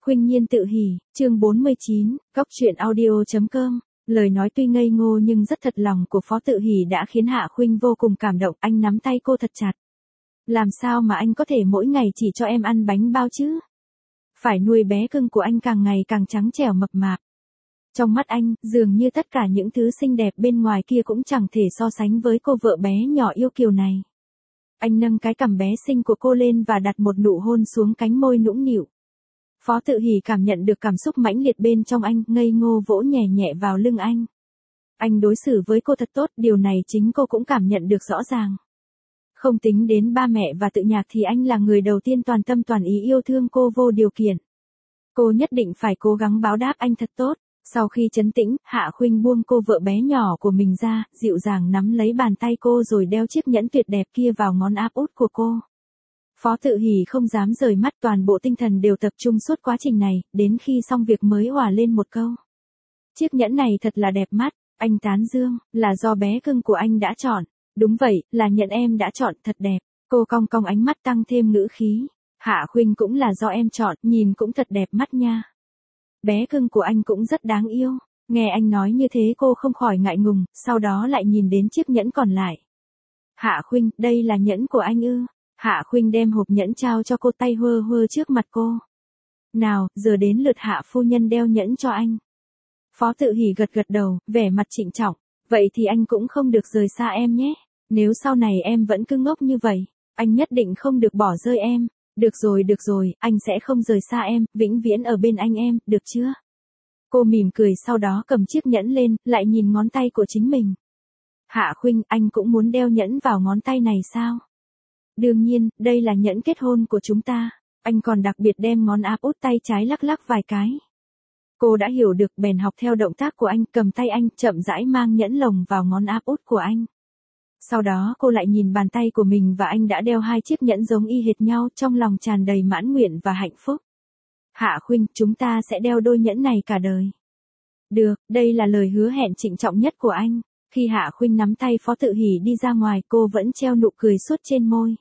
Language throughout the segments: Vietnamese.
Khuynh Nhiên tự hỉ, chương 49, góc truyện audio.com. Lời nói tuy ngây ngô nhưng rất thật lòng của Phó Tự Hỉ đã khiến Hạ Khuynh vô cùng cảm động, anh nắm tay cô thật chặt. Làm sao mà anh có thể mỗi ngày chỉ cho em ăn bánh bao chứ? Phải nuôi bé cưng của anh càng ngày càng trắng trẻo mập mạp. Trong mắt anh, dường như tất cả những thứ xinh đẹp bên ngoài kia cũng chẳng thể so sánh với cô vợ bé nhỏ yêu kiều này. Anh nâng cái cằm bé xinh của cô lên và đặt một nụ hôn xuống cánh môi nũng nịu. Phó Tự Hỉ cảm nhận được cảm xúc mãnh liệt bên trong anh, ngây ngô vỗ nhẹ nhẹ vào lưng anh. Anh đối xử với cô thật tốt, điều này chính cô cũng cảm nhận được rõ ràng. Không tính đến ba mẹ và Tự Nhạc thì anh là người đầu tiên toàn tâm toàn ý yêu thương cô vô điều kiện. Cô nhất định phải cố gắng báo đáp anh thật tốt. Sau khi trấn tĩnh, Hạ Khuynh buông cô vợ bé nhỏ của mình ra, dịu dàng nắm lấy bàn tay cô rồi đeo chiếc nhẫn tuyệt đẹp kia vào ngón áp út của cô. Phó Tự Hỉ không dám rời mắt, toàn bộ tinh thần đều tập trung suốt quá trình này, đến khi xong việc mới òa lên một câu. Chiếc nhẫn này thật là đẹp mắt, anh tán dương, là do bé cưng của anh đã chọn. Đúng vậy, là nhẫn em đã chọn, thật đẹp. Cô cong cong ánh mắt tăng thêm ngữ khí. Hạ Khuynh cũng là do em chọn, nhìn cũng thật đẹp mắt nha. Bé cưng của anh cũng rất đáng yêu. Nghe anh nói như thế cô không khỏi ngại ngùng, sau đó lại nhìn đến chiếc nhẫn còn lại. Hạ Khuynh, đây là nhẫn của anh ư? Hạ Khuynh đem hộp nhẫn trao cho cô, tay huơ huơ trước mặt cô. Nào, giờ đến lượt Hạ phu nhân đeo nhẫn cho anh. Phó Tự Hỉ gật gật đầu, vẻ mặt trịnh trọng. Vậy thì anh cũng không được rời xa em nhé. Nếu sau này em vẫn cứ ngốc như vậy, anh nhất định không được bỏ rơi em. Được rồi, anh sẽ không rời xa em, vĩnh viễn ở bên anh em, được chưa? Cô mỉm cười sau đó cầm chiếc nhẫn lên, lại nhìn ngón tay của chính mình. Hạ Khuynh, anh cũng muốn đeo nhẫn vào ngón tay này sao? Đương nhiên, đây là nhẫn kết hôn của chúng ta. Anh còn đặc biệt đem ngón áp út tay trái lắc lắc vài cái. Cô đã hiểu được bèn học theo động tác của anh, cầm tay anh, chậm rãi mang nhẫn lồng vào ngón áp út của anh. Sau đó cô lại nhìn bàn tay của mình và anh đã đeo hai chiếc nhẫn giống y hệt nhau, trong lòng tràn đầy mãn nguyện và hạnh phúc. Hạ Khuynh, chúng ta sẽ đeo đôi nhẫn này cả đời. Được, đây là lời hứa hẹn trịnh trọng nhất của anh. Khi Hạ Khuynh nắm tay Phó Tự Hỉ đi ra ngoài, cô vẫn treo nụ cười suốt trên môi.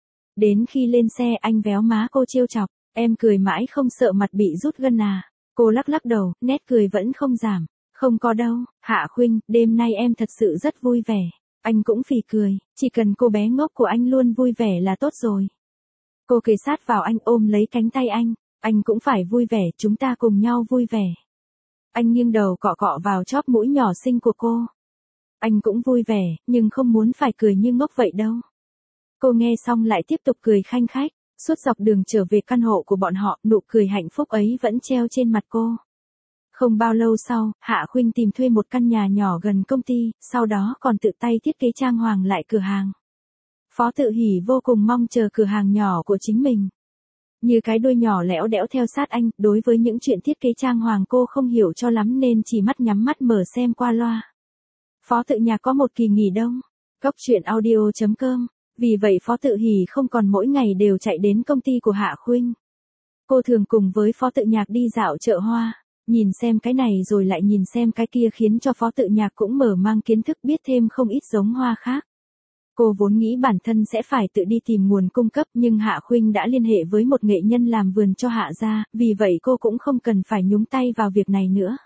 Đến khi lên xe anh véo má cô trêu chọc, em cười mãi không sợ mặt bị rút gân à? Cô lắc lắc đầu, nét cười vẫn không giảm. Không có đâu, Hạ Khuynh, đêm nay em thật sự rất vui vẻ. Anh cũng phì cười, chỉ cần cô bé ngốc của anh luôn vui vẻ là tốt rồi. Cô kề sát vào anh, ôm lấy cánh tay anh cũng phải vui vẻ, chúng ta cùng nhau vui vẻ. Anh nghiêng đầu cọ cọ vào chóp mũi nhỏ xinh của cô. Anh cũng vui vẻ, nhưng không muốn phải cười như ngốc vậy đâu. Cô nghe xong lại tiếp tục cười khanh khách, suốt dọc đường trở về căn hộ của bọn họ, nụ cười hạnh phúc ấy vẫn treo trên mặt cô. Không bao lâu sau, Hạ Khuynh tìm thuê một căn nhà nhỏ gần công ty, sau đó còn tự tay thiết kế trang hoàng lại cửa hàng. Phó Tự Hỉ vô cùng mong chờ cửa hàng nhỏ của chính mình. Như cái đuôi nhỏ lẽo đẽo theo sát anh, đối với những chuyện thiết kế trang hoàng cô không hiểu cho lắm nên chỉ mắt nhắm mắt mở xem qua loa. Phó Tự Nhạc có một kỳ nghỉ đông. Góc truyện audio.com. Vì vậy Phó Tự Hỉ không còn mỗi ngày đều chạy đến công ty của Hạ Khuynh. Cô thường cùng với Phó Tự Nhạc đi dạo chợ hoa. Nhìn xem cái này rồi lại nhìn xem cái kia khiến cho Phó Tự Nhạc cũng mở mang kiến thức, biết thêm không ít giống hoa khác. Cô vốn nghĩ bản thân sẽ phải tự đi tìm nguồn cung cấp, nhưng Hạ Khuynh đã liên hệ với một nghệ nhân làm vườn cho Hạ gia, vì vậy cô cũng không cần phải nhúng tay vào việc này nữa.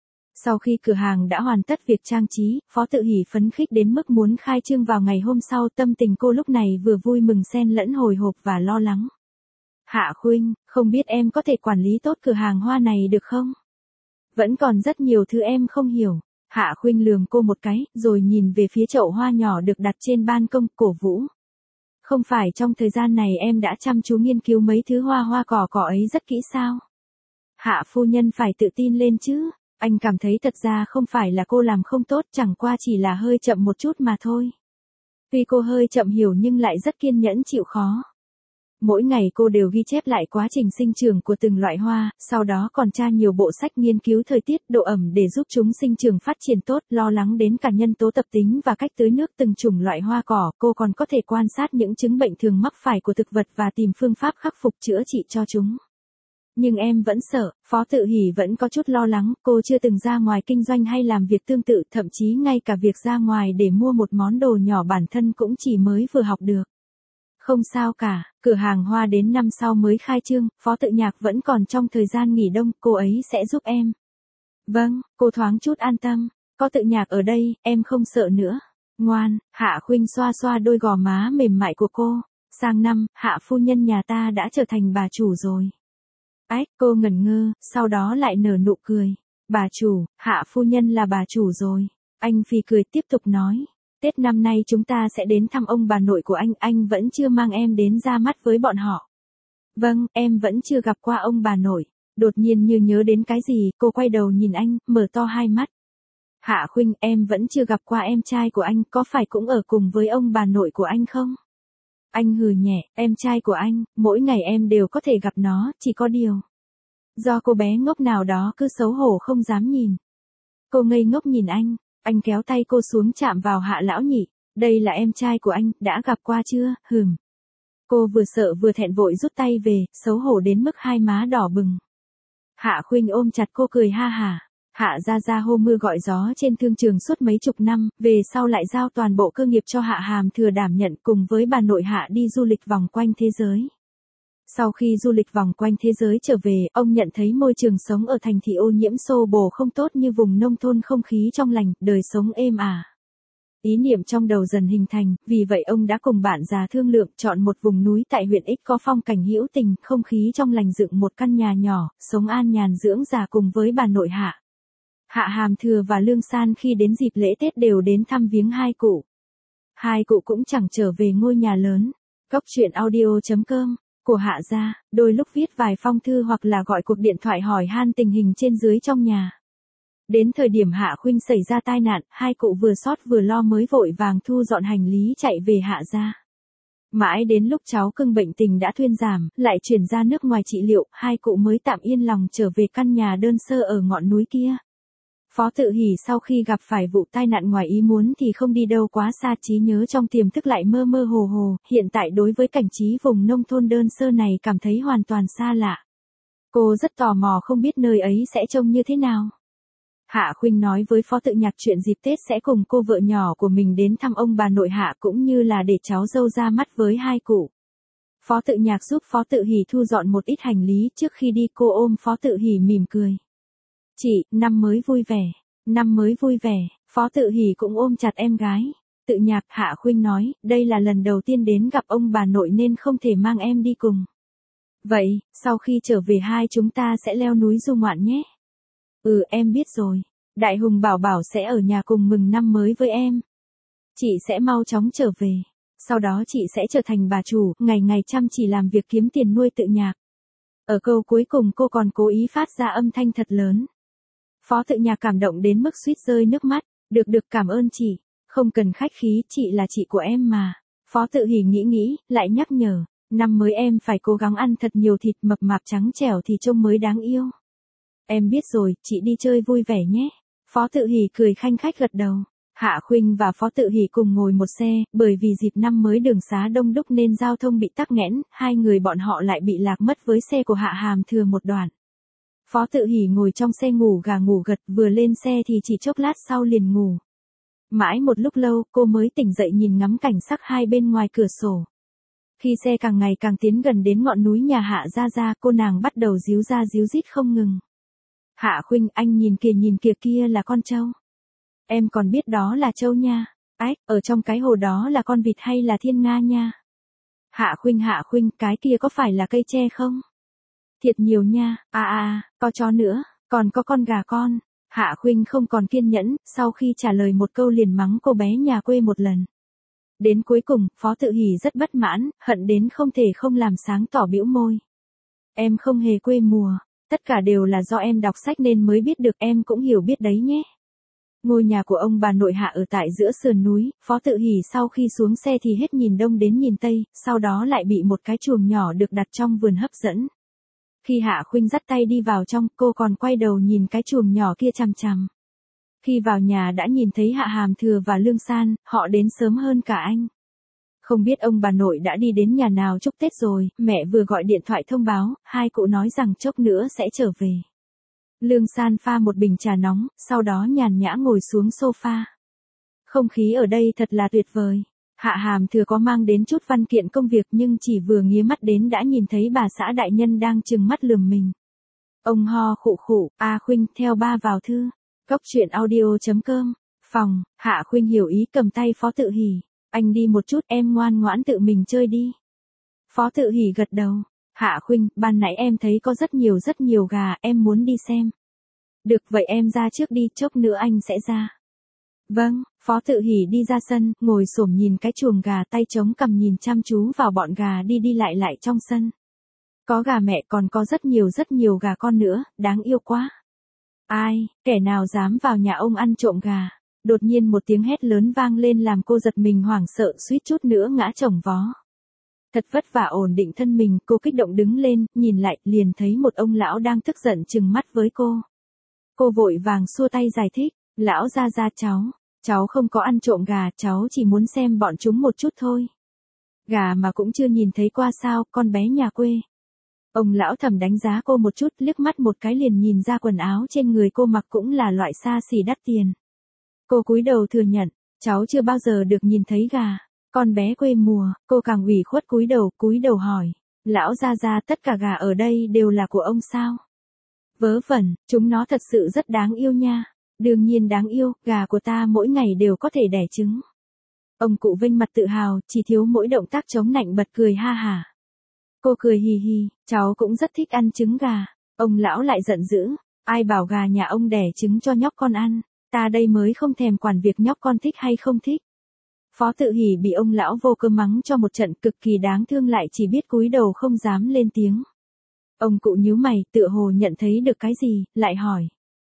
Sau khi cửa hàng đã hoàn tất việc trang trí, Phó Tự Hỉ phấn khích đến mức muốn khai trương vào ngày hôm sau, tâm tình cô lúc này vừa vui mừng xen lẫn hồi hộp và lo lắng. Hạ Khuynh, không biết em có thể quản lý tốt cửa hàng hoa này được không? Vẫn còn rất nhiều thứ em không hiểu. Hạ Khuynh lườm cô một cái, rồi nhìn về phía chậu hoa nhỏ được đặt trên ban công, cổ vũ. Không phải trong thời gian này em đã chăm chú nghiên cứu mấy thứ hoa cỏ ấy rất kỹ sao? Hạ phu nhân phải tự tin lên chứ. Anh cảm thấy thật ra không phải là cô làm không tốt, chẳng qua chỉ là hơi chậm một chút mà thôi. Tuy cô hơi chậm hiểu nhưng lại rất kiên nhẫn chịu khó. Mỗi ngày cô đều ghi chép lại quá trình sinh trưởng của từng loại hoa, sau đó còn tra nhiều bộ sách nghiên cứu thời tiết, độ ẩm để giúp chúng sinh trưởng phát triển tốt, lo lắng đến cả nhân tố tập tính và cách tưới nước từng chủng loại hoa cỏ. Cô còn có thể quan sát những chứng bệnh thường mắc phải của thực vật và tìm phương pháp khắc phục chữa trị cho chúng. Nhưng em vẫn sợ, Phó Tự Hỉ vẫn có chút lo lắng, cô chưa từng ra ngoài kinh doanh hay làm việc tương tự, thậm chí ngay cả việc ra ngoài để mua một món đồ nhỏ bản thân cũng chỉ mới vừa học được. Không sao cả, Cửa hàng hoa đến năm sau mới khai trương, Phó Tự Nhạc vẫn còn trong thời gian nghỉ đông, cô ấy sẽ giúp em. Vâng, cô thoáng chút an tâm. Có Tự Nhạc ở đây, em không sợ nữa. Ngoan, Hạ Khuynh xoa xoa đôi gò má mềm mại của cô. Sang năm, Hạ phu nhân nhà ta đã trở thành bà chủ rồi. Ách, cô ngẩn ngơ, sau đó lại nở nụ cười. Bà chủ, Hạ phu nhân là bà chủ rồi. Anh phì cười tiếp tục nói. Tết năm nay chúng ta sẽ đến thăm ông bà nội của anh vẫn chưa mang em đến ra mắt với bọn họ. Vâng, em vẫn chưa gặp qua ông bà nội. Đột nhiên như nhớ đến cái gì, cô quay đầu nhìn anh, mở to hai mắt. Hạ Khuynh, em vẫn chưa gặp qua em trai của anh, có phải cũng ở cùng với ông bà nội của anh không? Anh hừ nhẹ, em trai của anh, mỗi ngày em đều có thể gặp nó, chỉ có điều. Do cô bé ngốc nào đó cứ xấu hổ không dám nhìn. Cô ngây ngốc nhìn anh kéo tay cô xuống chạm vào Hạ lão nhị. Đây là em trai của anh, đã gặp qua chưa, Cô vừa sợ vừa thẹn vội rút tay về, xấu hổ đến mức hai má đỏ bừng. Hạ Khuynh ôm chặt cô cười ha hả. Hạ gia gia hô mưa gọi gió trên thương trường suốt mấy chục năm, về sau lại giao toàn bộ cơ nghiệp cho Hạ Hàm Thừa đảm nhận cùng với bà nội Hạ đi du lịch vòng quanh thế giới. Sau khi du lịch vòng quanh thế giới trở về, ông nhận thấy môi trường sống ở thành thị ô nhiễm xô bồ không tốt như vùng nông thôn không khí trong lành, đời sống êm ả. Ý niệm trong đầu dần hình thành, vì vậy ông đã cùng bạn già thương lượng chọn một vùng núi tại huyện X có phong cảnh hữu tình, không khí trong lành dựng một căn nhà nhỏ, sống an nhàn dưỡng già cùng với bà nội Hạ. Hạ Hàm Thừa và Lương San khi đến dịp lễ Tết đều đến thăm viếng hai cụ. Hai cụ cũng chẳng trở về ngôi nhà lớn. Góc truyện audio.com của Hạ gia, đôi lúc viết vài phong thư hoặc là gọi cuộc điện thoại hỏi han tình hình trên dưới trong nhà. Đến thời điểm Hạ Khuynh xảy ra tai nạn, hai cụ vừa xót vừa lo mới vội vàng thu dọn hành lý chạy về Hạ gia. Mãi đến lúc cháu cưng bệnh tình đã thuyên giảm, lại chuyển ra nước ngoài trị liệu, hai cụ mới tạm yên lòng trở về căn nhà đơn sơ ở ngọn núi kia. Phó Tự Hỷ sau khi gặp phải vụ tai nạn ngoài ý muốn thì không đi đâu quá xa, trí nhớ trong tiềm thức lại mơ mơ hồ hồ, hiện tại đối với cảnh trí vùng nông thôn đơn sơ này cảm thấy hoàn toàn xa lạ. Cô rất tò mò không biết nơi ấy sẽ trông như thế nào. Hạ Khuynh nói với Phó Tự Nhạc chuyện dịp Tết sẽ cùng cô vợ nhỏ của mình đến thăm ông bà nội Hạ cũng như là để cháu dâu ra mắt với hai cụ. Phó Tự Nhạc giúp Phó Tự Hỷ thu dọn một ít hành lý, trước khi đi cô ôm Phó Tự Hỷ mỉm cười. Chị, năm mới vui vẻ. Năm mới vui vẻ, Phó Tự Hỷ cũng ôm chặt em gái. Tự Nhạc, Hạ Khuynh nói, đây là lần đầu tiên đến gặp ông bà nội nên không thể mang em đi cùng. Vậy, sau khi trở về hai chúng ta sẽ leo núi du ngoạn nhé. Ừ, em biết rồi. Đại Hùng bảo bảo sẽ ở nhà cùng mừng năm mới với em. Chị sẽ mau chóng trở về. Sau đó chị sẽ trở thành bà chủ, ngày ngày chăm chỉ làm việc kiếm tiền nuôi Tự Nhạc. Ở câu cuối cùng cô còn cố ý phát ra âm thanh thật lớn. Phó Tự Nhạc cảm động đến mức suýt rơi nước mắt. Được cảm ơn chị. Không cần khách khí, chị là chị của em mà. Phó Tự Hỷ nghĩ, lại nhắc nhở. Năm mới em phải cố gắng ăn thật nhiều thịt, mập mạp trắng trẻo thì trông mới đáng yêu. Em biết rồi, chị đi chơi vui vẻ nhé. Phó Tự Hỷ cười khanh khách gật đầu. Hạ Khuynh và Phó Tự Hỷ cùng ngồi một xe, bởi vì dịp năm mới đường xá đông đúc nên giao thông bị tắc nghẽn, hai người bọn họ lại bị lạc mất với xe của Hạ Hàm Thừa một đoạn. Phó Tự Hỷ ngồi trong xe ngủ gà ngủ gật, vừa lên xe thì chỉ chốc lát sau liền ngủ. Mãi một lúc lâu, cô mới tỉnh dậy nhìn ngắm cảnh sắc hai bên ngoài cửa sổ. Khi xe càng ngày càng tiến gần đến ngọn núi nhà Hạ gia, cô nàng bắt đầu ríu ra ríu rít không ngừng. Hạ Khuynh, anh nhìn kìa kia là con trâu. Em còn biết đó là trâu nha. Ách, ở trong cái hồ đó là con vịt hay là thiên nga nha. Hạ Khuynh, cái kia có phải là cây tre không? Thiệt nhiều nha, có chó nữa, còn có con gà con. Hạ Khuynh không còn kiên nhẫn, sau khi trả lời một câu liền mắng cô bé nhà quê một lần. Đến cuối cùng, Phó Tự Hỷ rất bất mãn, hận đến không thể không làm sáng tỏ bĩu môi. Em không hề quê mùa, tất cả đều là do em đọc sách nên mới biết được, em cũng hiểu biết đấy nhé. Ngôi nhà của ông bà nội Hạ ở tại giữa sườn núi, Phó Tự Hỷ sau khi xuống xe thì hết nhìn đông đến nhìn tây, sau đó lại bị một cái chuồng nhỏ được đặt trong vườn hấp dẫn. Khi Hạ Khuynh dắt tay đi vào trong, cô còn quay đầu nhìn cái chuồng nhỏ kia chằm chằm. Khi vào nhà đã nhìn thấy Hạ Hàm Thừa và Lương San, họ đến sớm hơn cả anh. Không biết ông bà nội đã đi đến nhà nào chúc Tết rồi, mẹ vừa gọi điện thoại thông báo, hai cụ nói rằng chốc nữa sẽ trở về. Lương San pha một bình trà nóng, sau đó nhàn nhã ngồi xuống sofa. Không khí ở đây thật là tuyệt vời. Hạ Hàm Thừa có mang đến chút văn kiện công việc nhưng chỉ vừa nghía mắt đến đã nhìn thấy bà xã đại nhân đang trừng mắt lườm mình. Ông ho khụ khụ, A Khuynh, theo ba vào thư. Cốc truyện audio.com, phòng, Hạ Khuynh hiểu ý cầm tay Phó Tự Hỉ. Anh đi một chút, em ngoan ngoãn tự mình chơi đi. Phó Tự Hỉ gật đầu. Hạ Khuynh, ban nãy em thấy có rất nhiều gà, em muốn đi xem. Được vậy em ra trước đi, chốc nữa anh sẽ ra. Vâng, Phó Tự Hỉ đi ra sân, ngồi xổm nhìn cái chuồng gà, tay chống cằm nhìn chăm chú vào bọn gà đi đi lại trong sân. Có gà mẹ còn có rất nhiều gà con nữa, đáng yêu quá. Ai, kẻ nào dám vào nhà ông ăn trộm gà. Đột nhiên một tiếng hét lớn vang lên làm cô giật mình hoảng sợ suýt chút nữa ngã chồng vó. Thật vất vả ổn định thân mình, cô kích động đứng lên, nhìn lại, liền thấy một ông lão đang tức giận trừng mắt với cô. Cô vội vàng xua tay giải thích, lão ra cháu không có ăn trộm gà, cháu chỉ muốn xem bọn chúng một chút thôi. Gà mà cũng chưa nhìn thấy qua sao, con bé nhà quê. Ông lão thầm đánh giá cô một chút, liếc mắt một cái liền nhìn ra quần áo trên người cô mặc cũng là loại xa xỉ đắt tiền. Cô cúi đầu thừa nhận, cháu chưa bao giờ được nhìn thấy gà. Con bé quê mùa, cô càng ủy khuất cúi đầu hỏi. Lão ra tất cả gà ở đây đều là của ông sao? Vớ vẩn, chúng nó thật sự rất đáng yêu nha. Đương nhiên đáng yêu, gà của ta mỗi ngày đều có thể đẻ trứng. Ông cụ vênh mặt tự hào, chỉ thiếu mỗi động tác chống nạnh bật cười ha hả. Cô cười hì hì, cháu cũng rất thích ăn trứng gà. Ông lão lại giận dữ, ai bảo gà nhà ông đẻ trứng cho nhóc con ăn, ta đây mới không thèm quản việc nhóc con thích hay không thích. Phó Tự Hỉ bị ông lão vô cớ mắng cho một trận cực kỳ đáng thương lại chỉ biết cúi đầu không dám lên tiếng. Ông cụ nhíu mày, tựa hồ nhận thấy được cái gì, lại hỏi.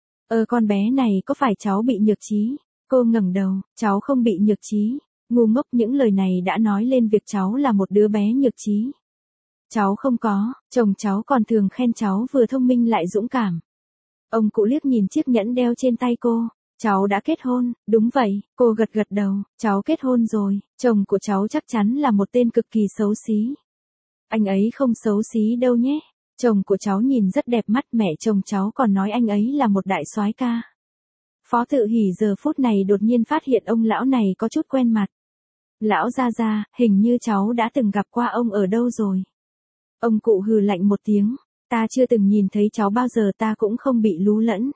Con bé này có phải cháu bị nhược trí? Cô ngẩng đầu, cháu không bị nhược trí. Ngu ngốc, những lời này đã nói lên việc cháu là một đứa bé nhược trí. Cháu không có, chồng cháu còn thường khen cháu vừa thông minh lại dũng cảm. Ông cụ liếc nhìn chiếc nhẫn đeo trên tay cô. Cháu đã kết hôn, đúng vậy, cô gật đầu, cháu kết hôn rồi, chồng của cháu chắc chắn là một tên cực kỳ xấu xí. Anh ấy không xấu xí đâu nhé, chồng của cháu nhìn rất đẹp mắt, mẹ chồng cháu còn nói anh ấy là một đại soái ca. Phó Tự Hỉ giờ phút này đột nhiên phát hiện ông lão này có chút quen mặt. Lão ra, hình như cháu đã từng gặp qua ông ở đâu rồi. Ông cụ hừ lạnh một tiếng, ta chưa từng nhìn thấy cháu bao giờ, ta cũng không bị lú lẫn.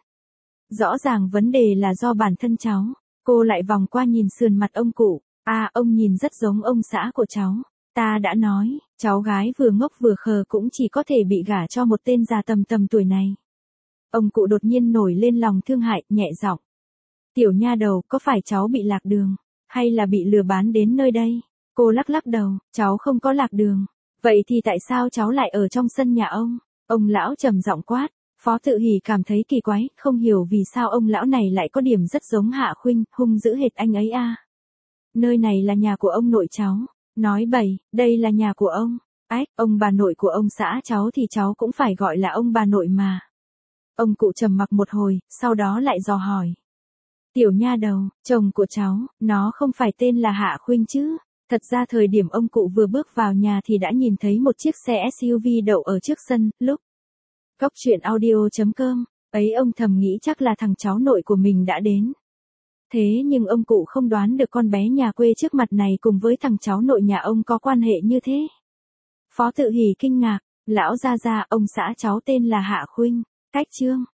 Rõ ràng vấn đề là do bản thân cháu. Cô lại vòng qua nhìn sườn mặt ông cụ. Ông nhìn rất giống ông xã của cháu. Ta đã nói, cháu gái vừa ngốc vừa khờ cũng chỉ có thể bị gả cho một tên già tầm tuổi này. Ông cụ đột nhiên nổi lên lòng thương hại, nhẹ giọng. Tiểu nha đầu, có phải cháu bị lạc đường, hay là bị lừa bán đến nơi đây? Cô lắc đầu, cháu không có lạc đường. Vậy thì tại sao cháu lại ở trong sân nhà ông? Ông lão trầm giọng quát. Phó Tự Hỉ cảm thấy kỳ quái, không hiểu vì sao ông lão này lại có điểm rất giống Hạ Khuynh, hung dữ hệt anh ấy a. Nơi này là nhà của ông nội cháu. Nói bậy, đây là nhà của ông. Ông bà nội của ông xã cháu thì cháu cũng phải gọi là ông bà nội mà. Ông cụ trầm mặc một hồi, sau đó lại dò hỏi. Tiểu nha đầu, chồng của cháu, nó không phải tên là Hạ Khuynh chứ? Thật ra thời điểm ông cụ vừa bước vào nhà thì đã nhìn thấy một chiếc xe SUV đậu ở trước sân, lúc Cốc truyện audio.com, ấy ông thầm nghĩ chắc là thằng cháu nội của mình đã đến. Thế nhưng ông cụ không đoán được con bé nhà quê trước mặt này cùng với thằng cháu nội nhà ông có quan hệ như thế. Phó Tự Hỉ kinh ngạc, lão ra, ông xã cháu tên là Hạ Khuynh, cách chương.